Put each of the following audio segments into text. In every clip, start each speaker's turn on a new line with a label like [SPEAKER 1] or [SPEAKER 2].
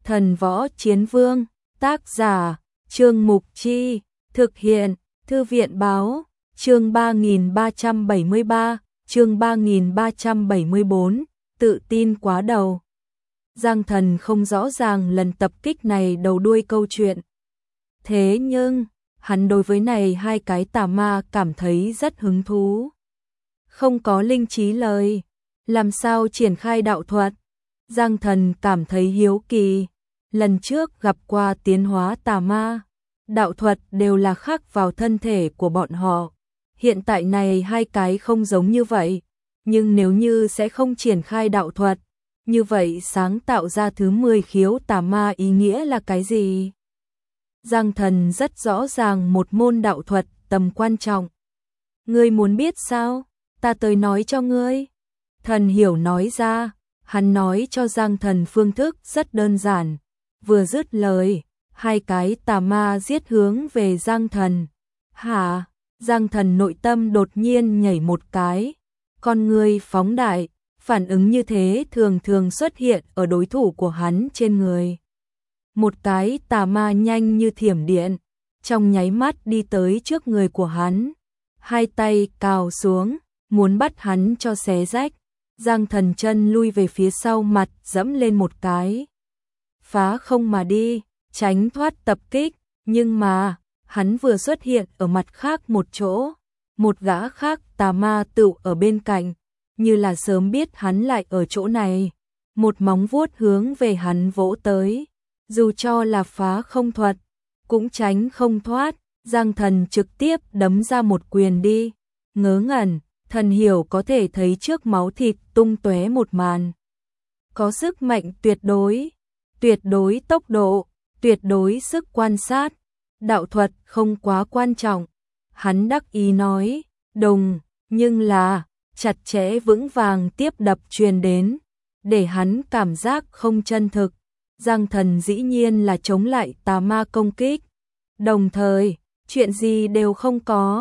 [SPEAKER 1] Thần Võ Chiến Vương, tác giả, Trương Mục Chi, thực hiện, Thư viện Báo, chương 3373, chương 3374, tự tin quá đầu. Giang Thần không rõ ràng lần tập kích này đầu đuôi câu chuyện. Thế nhưng, hắn đối với này hai cái tà ma cảm thấy rất hứng thú. Không có linh trí lời, làm sao triển khai đạo thuật? Giang Thần cảm thấy hiếu kỳ. Lần trước gặp qua tiến hóa tà ma, đạo thuật đều là khắc vào thân thể của bọn họ. Hiện tại này hai cái không giống như vậy, nhưng nếu như sẽ không triển khai đạo thuật, như vậy sáng tạo ra thứ 10 khiếu tà ma ý nghĩa là cái gì? Giang Thần rất rõ ràng một môn đạo thuật tầm quan trọng. Ngươi muốn biết sao? Ta tới nói cho ngươi. Thần Hiểu nói ra, hắn nói cho Giang Thần phương thức rất đơn giản. Vừa dứt lời, hai cái tà ma giết hướng về Giang Thần. Hả? Giang Thần nội tâm đột nhiên nhảy một cái. Con người phóng đại, phản ứng như thế thường thường xuất hiện ở đối thủ của hắn trên người. Một cái tà ma nhanh như thiểm điện, trong nháy mắt đi tới trước người của hắn. Hai tay cào xuống, muốn bắt hắn cho xé rách. Giang Thần chân lui về phía sau mặt dẫm lên một cái. Phá không mà đi, tránh thoát tập kích, nhưng mà, hắn vừa xuất hiện ở mặt khác một chỗ, một gã khác tà ma tựu ở bên cạnh, như là sớm biết hắn lại ở chỗ này, một móng vuốt hướng về hắn vỗ tới, dù cho là phá không thuật, cũng tránh không thoát, Giang Thần trực tiếp đấm ra một quyền đi, ngớ ngẩn, Thần Hiểu có thể thấy trước máu thịt tung tóe một màn. Có sức mạnh tuyệt đối tốc độ, tuyệt đối sức quan sát, đạo thuật không quá quan trọng. Hắn đắc ý nói, đồng, nhưng là, chặt chẽ vững vàng tiếp đập truyền đến, để hắn cảm giác không chân thực. Giang Thần dĩ nhiên là chống lại tà ma công kích. Đồng thời, chuyện gì đều không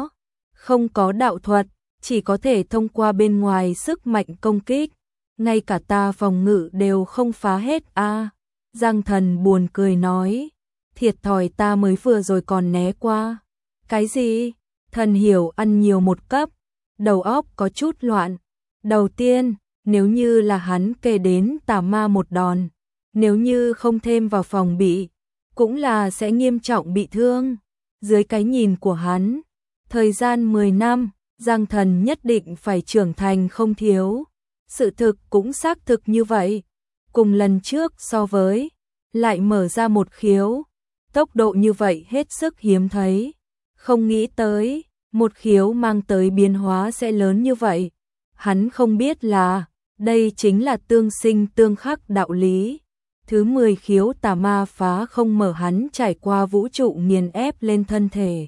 [SPEAKER 1] có đạo thuật, chỉ có thể thông qua bên ngoài sức mạnh công kích. Ngay cả ta phòng ngự đều không phá hết a. Giang Thần buồn cười nói, thiệt thòi ta mới vừa rồi còn né qua. Cái gì? Thần Hiểu ăn nhiều một cấp, đầu óc có chút loạn. Đầu tiên, nếu như là hắn kề đến tà ma một đòn, nếu như không thêm vào phòng bị, cũng là sẽ nghiêm trọng bị thương. Dưới cái nhìn của hắn, thời gian 10 năm, Giang Thần nhất định phải trưởng thành không thiếu. Sự thực cũng xác thực như vậy. Cùng lần trước so với, lại mở ra một khiếu. Tốc độ như vậy hết sức hiếm thấy. Không nghĩ tới, một khiếu mang tới biến hóa sẽ lớn như vậy. Hắn không biết là, đây chính là tương sinh tương khắc đạo lý. Thứ 10 khiếu tà ma phá không mở hắn trải qua vũ trụ nghiền ép lên thân thể.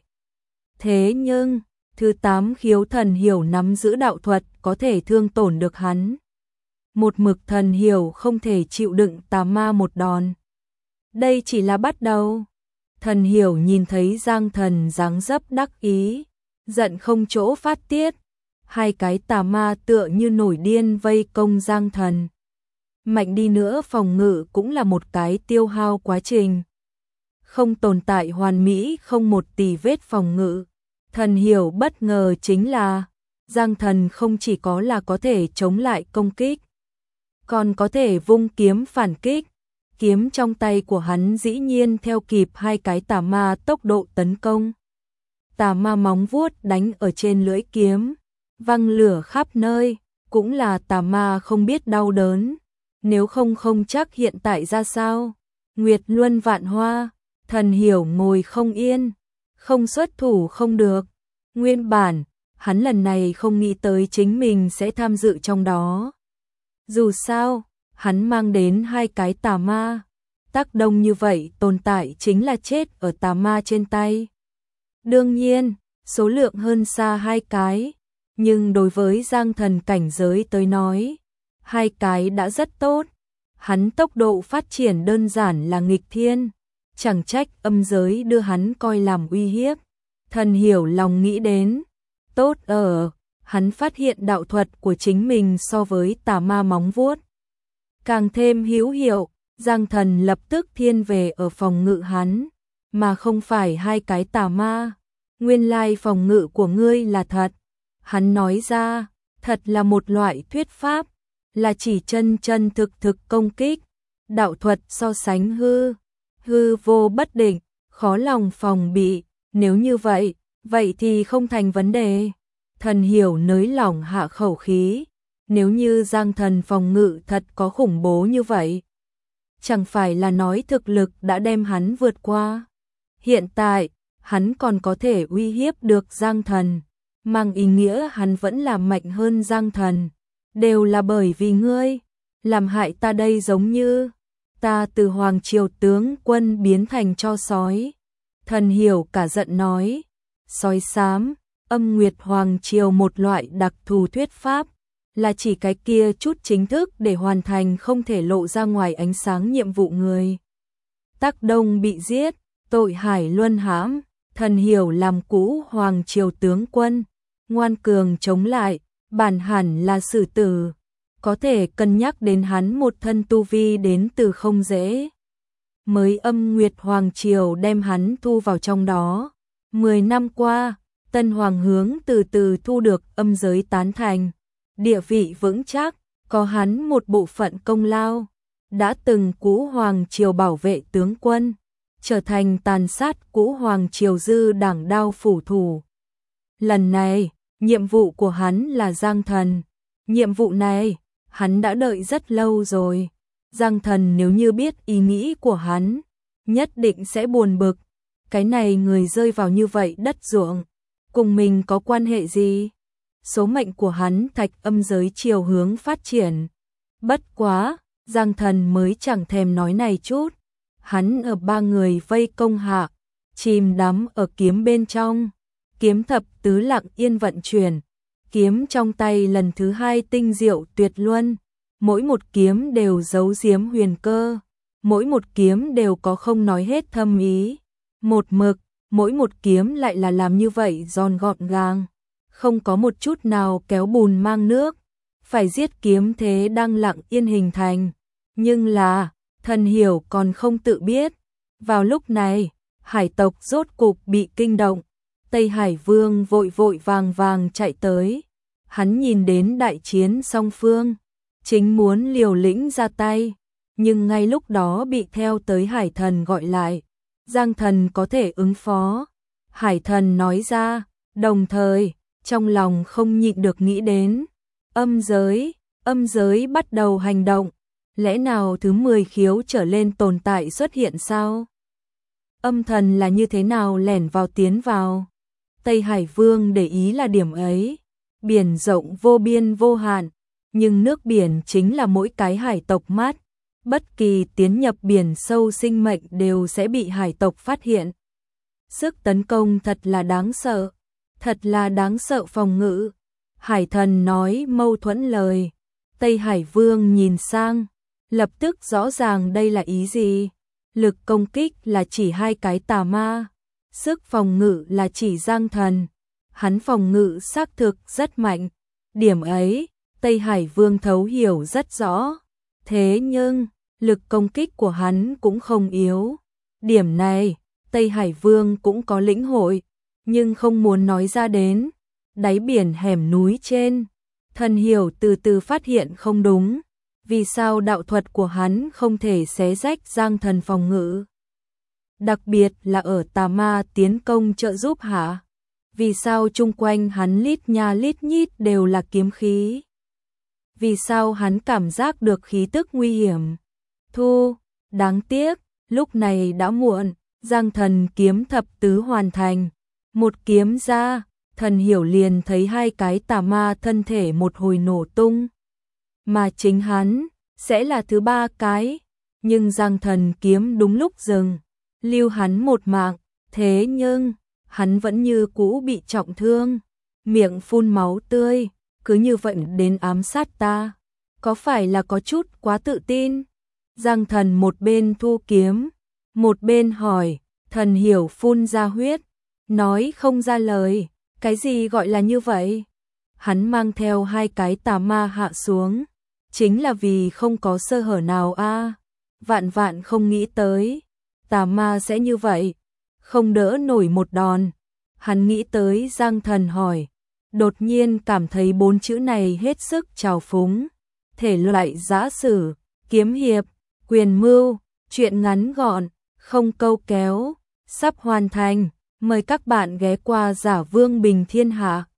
[SPEAKER 1] Thế nhưng, thứ 8 khiếu Thần Hiểu nắm giữ đạo thuật có thể thương tổn được hắn. Một mực Thần Hiểu không thể chịu đựng tà ma một đòn. Đây chỉ là bắt đầu. Thần Hiểu nhìn thấy Giang Thần dáng dấp đắc ý, giận không chỗ phát tiết. Hai cái tà ma tựa như nổi điên vây công Giang Thần. Mạnh đi nữa phòng ngự cũng là một cái tiêu hao quá trình. Không tồn tại hoàn mỹ không một tì vết phòng ngự. Thần Hiểu bất ngờ chính là, Giang Thần không chỉ có là có thể chống lại công kích, còn có thể vung kiếm phản kích. Kiếm trong tay của hắn dĩ nhiên theo kịp hai cái tà ma tốc độ tấn công. Tà ma móng vuốt đánh ở trên lưỡi kiếm, văng lửa khắp nơi, cũng là tà ma không biết đau đớn. Nếu không chắc hiện tại ra sao. Nguyệt luân vạn hoa, Thần Hiểu ngồi không yên, không xuất thủ không được. Nguyên bản, hắn lần này không nghĩ tới chính mình sẽ tham dự trong đó. Dù sao, hắn mang đến hai cái tà ma. Tác đông như vậy tồn tại chính là chết ở tà ma trên tay. Đương nhiên, số lượng hơn xa hai cái. Nhưng đối với Giang Thần cảnh giới tới nói, hai cái đã rất tốt. Hắn tốc độ phát triển đơn giản là nghịch thiên. Chẳng trách âm giới đưa hắn coi làm uy hiếp. Thần Hiểu lòng nghĩ đến. Tốt ở, hắn phát hiện đạo thuật của chính mình so với tà ma móng vuốt càng thêm hữu hiệu, Giang Thần lập tức thiên về ở phòng ngự hắn, mà không phải hai cái tà ma. Nguyên lai phòng ngự của ngươi là thật. Hắn nói ra, thật là một loại thuyết pháp, là chỉ chân chân thực thực công kích. Đạo thuật so sánh hư vô bất định, khó lòng phòng bị. Nếu như vậy, vậy thì không thành vấn đề. Thần Hiểu nới lỏng hạ khẩu khí. Nếu như Giang Thần phòng ngự thật có khủng bố như vậy, chẳng phải là nói thực lực đã đem hắn vượt qua. Hiện tại, hắn còn có thể uy hiếp được Giang Thần, mang ý nghĩa hắn vẫn là mạnh hơn Giang Thần. Đều là bởi vì ngươi, làm hại ta đây, giống như ta từ Hoàng Triều tướng quân biến thành tro sói. Thần Hiểu cả giận nói, sói xám, Âm Nguyệt Hoàng Triều một loại đặc thù thuyết pháp, là chỉ cái kia chút chính thức để hoàn thành không thể lộ ra ngoài ánh sáng nhiệm vụ người. Tác Đông bị giết, tội hải luân hãm, Thần Hiểu làm cũ Hoàng Triều tướng quân, ngoan cường chống lại, bản hẳn là xử tử. Có thể cân nhắc đến hắn một thân tu vi đến từ không dễ. Mới Âm Nguyệt Hoàng Triều đem hắn thu vào trong đó. 10 năm qua, Tân Hoàng hướng từ từ thu được âm giới tán thành. Địa vị vững chắc, có hắn một bộ phận công lao. Đã từng cũ Hoàng Triều bảo vệ tướng quân, trở thành tàn sát cũ Hoàng Triều dư đảng đao phủ thủ. Lần này, nhiệm vụ của hắn là Giang Thần. Nhiệm vụ này, hắn đã đợi rất lâu rồi. Giang Thần nếu như biết ý nghĩ của hắn, nhất định sẽ buồn bực. Cái này người rơi vào như vậy đất ruộng, cùng mình có quan hệ gì? Số mệnh của hắn Thạch âm giới chiều hướng phát triển. Bất quá, Giang Thần mới chẳng thèm nói này chút. Hắn ở 3 người vây công hạ, chìm đắm ở kiếm bên trong. Kiếm thập tứ lặng yên vận chuyển. Kiếm trong tay lần thứ 2 tinh diệu tuyệt luân. Mỗi một kiếm đều giấu giếm huyền cơ. Mỗi một kiếm đều có không nói hết thâm ý. Một mực, mỗi một kiếm lại là làm như vậy giòn gọn gàng. Không có một chút nào kéo bùn mang nước. Phải giết kiếm thế đang lặng yên hình thành. Nhưng là, Thần Hiểu còn không tự biết. Vào lúc này, hải tộc rốt cục bị kinh động. Tây Hải Vương vội vội vàng vàng chạy tới. Hắn nhìn đến đại chiến song phương, chính muốn liều lĩnh ra tay. Nhưng ngay lúc đó bị theo tới Hải Thần gọi lại. Giang Thần có thể ứng phó. Hải Thần nói ra, đồng thời, trong lòng không nhịn được nghĩ đến. Âm giới bắt đầu hành động. Lẽ nào thứ 10 khiếu trở lên tồn tại xuất hiện sao? Âm thần là như thế nào lẻn vào tiến vào? Tây Hải Vương để ý là điểm ấy. Biển rộng vô biên vô hạn, nhưng nước biển chính là mỗi cái hải tộc mát. Bất kỳ tiến nhập biển sâu sinh mệnh đều sẽ bị hải tộc phát hiện. Sức tấn công thật là đáng sợ. Thật là đáng sợ phòng ngự. Hải Thần nói mâu thuẫn lời. Tây Hải Vương nhìn sang, lập tức rõ ràng đây là ý gì. Lực công kích là chỉ 2 cái tà ma. Sức phòng ngự là chỉ Giang Thần. Hắn phòng ngự xác thực rất mạnh. Điểm ấy, Tây Hải Vương thấu hiểu rất rõ. Thế nhưng, lực công kích của hắn cũng không yếu. Điểm này, Tây Hải Vương cũng có lĩnh hội, nhưng không muốn nói ra đến. Đáy biển hẻm núi trên, Thần Hiểu từ từ phát hiện không đúng. Vì sao đạo thuật của hắn không thể xé rách Giang Thần phòng ngự? Đặc biệt là ở tà ma tiến công trợ giúp hả? Vì sao chung quanh hắn lít nha lít nhít đều là kiếm khí? Vì sao hắn cảm giác được khí tức nguy hiểm? Đáng tiếc, lúc này đã muộn. Giang Thần kiếm thập tứ hoàn thành. Một kiếm ra, Thần Hiểu liền thấy 2 cái tà ma thân thể một hồi nổ tung. Mà chính hắn sẽ là thứ 3 cái. Nhưng Giang Thần kiếm đúng lúc dừng, lưu hắn một mạng. Thế nhưng, hắn vẫn như cũ bị trọng thương, miệng phun máu tươi, cứ như vậy đến ám sát ta. Có phải là có chút quá tự tin? Giang Thần một bên thu kiếm, một bên hỏi. Thần Hiểu phun ra huyết, nói không ra lời. Cái gì gọi là như vậy? Hắn mang theo 2 cái tà ma hạ xuống, chính là vì không có sơ hở nào a. vạn vạn không nghĩ tới, tà ma sẽ như vậy, không đỡ nổi một đòn. Hắn nghĩ tới Giang Thần hỏi, đột nhiên cảm thấy 4 chữ này hết sức trào phúng. Thể loại giã sử, kiếm hiệp, quyền mưu, truyện ngắn gọn, không câu kéo, sắp hoàn thành. Mời các bạn ghé qua Giả Vương Bình Thiên Hạ.